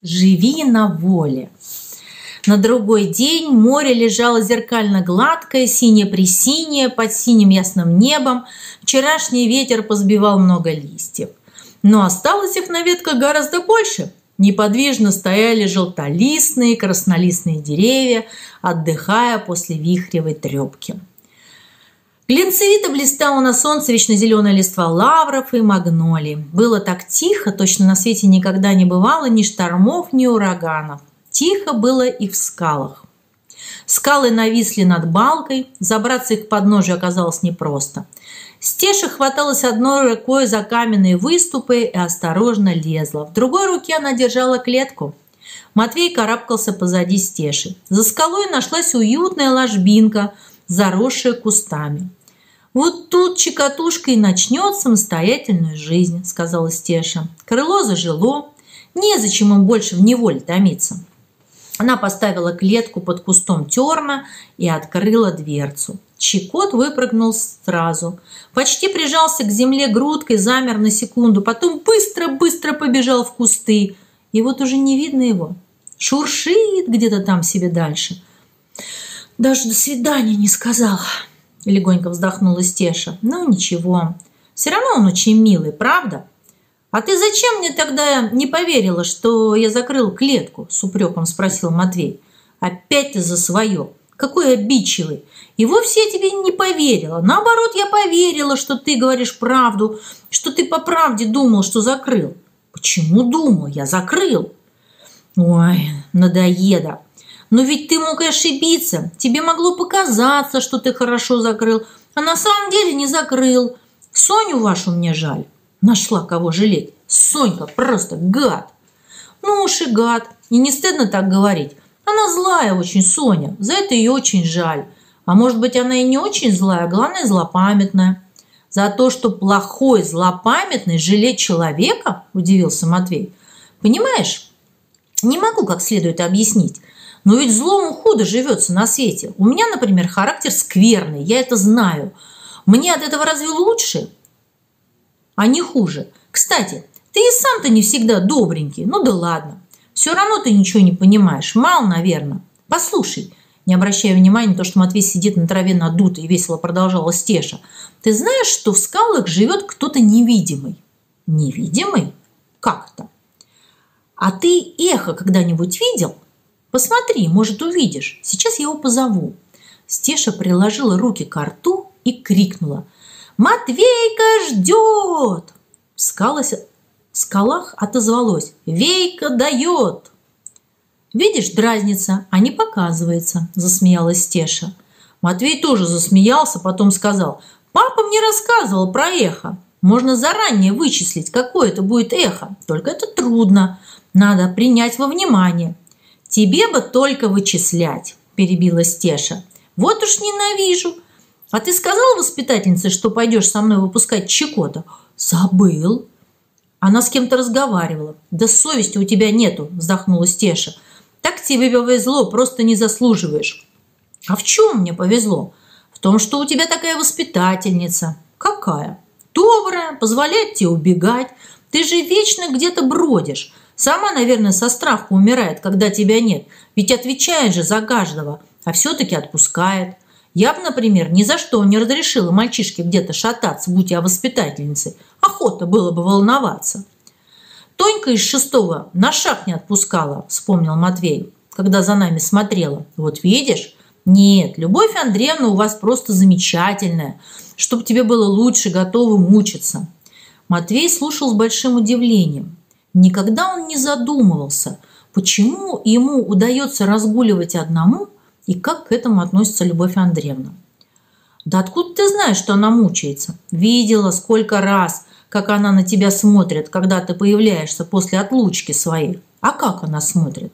Живи на воле. На другой день море лежало зеркально-гладкое, синее-пресинее, под синим ясным небом. Вчерашний ветер позбивал много листьев. Но осталось их на ветках гораздо больше. Неподвижно стояли желтолистные, краснолистные деревья, отдыхая после вихревой трепки. Глинцевито блистала на солнце вечно-зеленая листва лавров и магнолий. Было так тихо, точно на свете никогда не бывало ни штормов, ни ураганов. Тихо было и в скалах. Скалы нависли над балкой, забраться их к подножию оказалось непросто. Стеша хваталась одной рукой за каменные выступы и осторожно лезла. В другой руке она держала клетку. Матвей карабкался позади Стеши. За скалой нашлась уютная ложбинка, заросшая кустами. «Вот тут Чикатушка и начнет самостоятельную жизнь», – сказала Стеша. «Крыло зажило, незачем им больше в неволе томиться». Она поставила клетку под кустом терна и открыла дверцу. Чикот выпрыгнул сразу. Почти прижался к земле грудкой, замер на секунду, потом быстро-быстро побежал в кусты. И вот уже не видно его. Шуршит где-то там себе дальше. «Даже до свидания не сказал», – легонько вздохнула Стеша. «Ну ничего, все равно он очень милый, правда? А ты зачем мне тогда не поверила, что я закрыл клетку?» – с упреком спросил Матвей. «Опять ты за свое. Какой обидчивый. И вовсе я тебе не поверила. Наоборот, я поверила, что ты говоришь правду, что ты по правде думал, что закрыл». «Почему думал? Я закрыл». «Ой, надоеда. Но ведь ты мог и ошибиться. Тебе могло показаться, что ты хорошо закрыл, а на самом деле не закрыл. Соню вашу мне жаль. Нашла кого жалеть. Сонька просто гад». «Ну уж и гад. И не стыдно так говорить. Она злая очень, Соня. За это ее очень жаль. А может быть, она и не очень злая, а главное, злопамятная». «За то, что плохой, злопамятный жалеть человека?» – удивился Матвей. «Понимаешь, не могу как следует объяснить. Но ведь злому худо живется на свете. У меня, например, характер скверный, я это знаю. Мне от этого разве лучше, а не хуже? Кстати, ты и сам-то не всегда добренький. Ну да ладно. Все равно ты ничего не понимаешь. Мало, наверное. Послушай», не обращая внимания на то, что Матвей сидит на траве надутый и весело продолжала Стеша. «Ты знаешь, что в скалах живет кто-то невидимый?» «Невидимый? Как это?» «А ты эхо когда-нибудь видел? Посмотри, может, увидишь. Сейчас я его позову». Стеша приложила руки к рту и крикнула: «Матвейка ждет!» В скалах отозвалось: «Вейка дает!» «Видишь, дразнится, а не показывается», – засмеялась Стеша. Матвей тоже засмеялся, потом сказал: «Папа мне рассказывал про эхо. Можно заранее вычислить, какое это будет эхо. Только это трудно. Надо принять во внимание». «Тебе бы только вычислять», – перебила Стеша. «Вот уж ненавижу. А ты сказала воспитательнице, что пойдешь со мной выпускать Чикота?» «Забыл». Она с кем-то разговаривала. «Да совести у тебя нету», – вздохнула Стеша. «Так тебе повезло, просто не заслуживаешь». «А в чем мне повезло?» «В том, что у тебя такая воспитательница». «Какая?» «Добрая, позволяет тебе убегать. Ты же вечно где-то бродишь. Сама, наверное, со страху умирает, когда тебя нет. Ведь отвечает же за каждого, а все-таки отпускает. Я бы, например, ни за что не разрешила мальчишке где-то шататься, будь я воспитательницей. Охота было бы волноваться». «Тонька из 6-го на шаг не отпускала», – вспомнил Матвей, когда за нами смотрела. «Вот видишь? Нет, Любовь Андреевна у вас просто замечательная, чтобы тебе было лучше, готовы мучиться». Матвей слушал с большим удивлением. Никогда он не задумывался, почему ему удается разгуливать одному и как к этому относится Любовь Андреевна. «Да откуда ты знаешь, что она мучается? Видела сколько раз, как она на тебя смотрит, когда ты появляешься после отлучки своей. А как она смотрит?»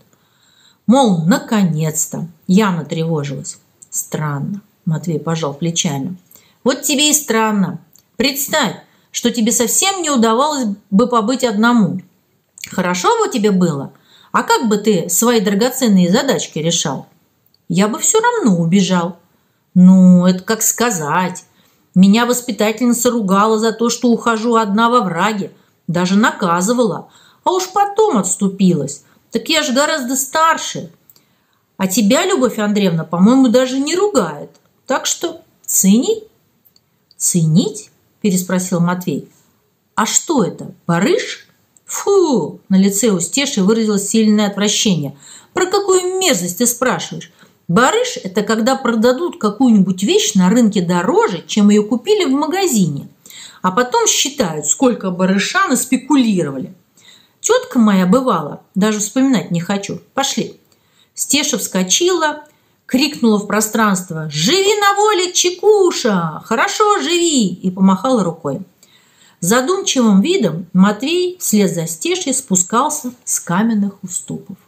Мол, наконец-то. Яна тревожилась. «Странно», – Матвей пожал плечами. «Вот тебе и странно. Представь, что тебе совсем не удавалось бы побыть одному. Хорошо бы тебе было? А как бы ты свои драгоценные задачки решал?» «Я бы все равно убежал». «Ну, это как сказать. Меня воспитательница ругала за то, что ухожу одна во враге. Даже наказывала. А уж потом отступилась. Так я же гораздо старше. А тебя, Любовь Андреевна, по-моему, даже не ругает. Так что цени». «Ценить?» – переспросил Матвей. «А что это, барыш?» «Фу!» – на лице у Стеши выразилось сильное отвращение. «Про какую мерзость ты спрашиваешь? Барыш – это когда продадут какую-нибудь вещь на рынке дороже, чем ее купили в магазине, а потом считают, сколько барыша наспекулировали. Тетка моя бывала, даже вспоминать не хочу. Пошли». Стеша вскочила, крикнула в пространство: «Живи на воле, Чекуша! Хорошо, живи!» и помахала рукой. Задумчивым видом Матвей вслед за Стешей спускался с каменных уступов.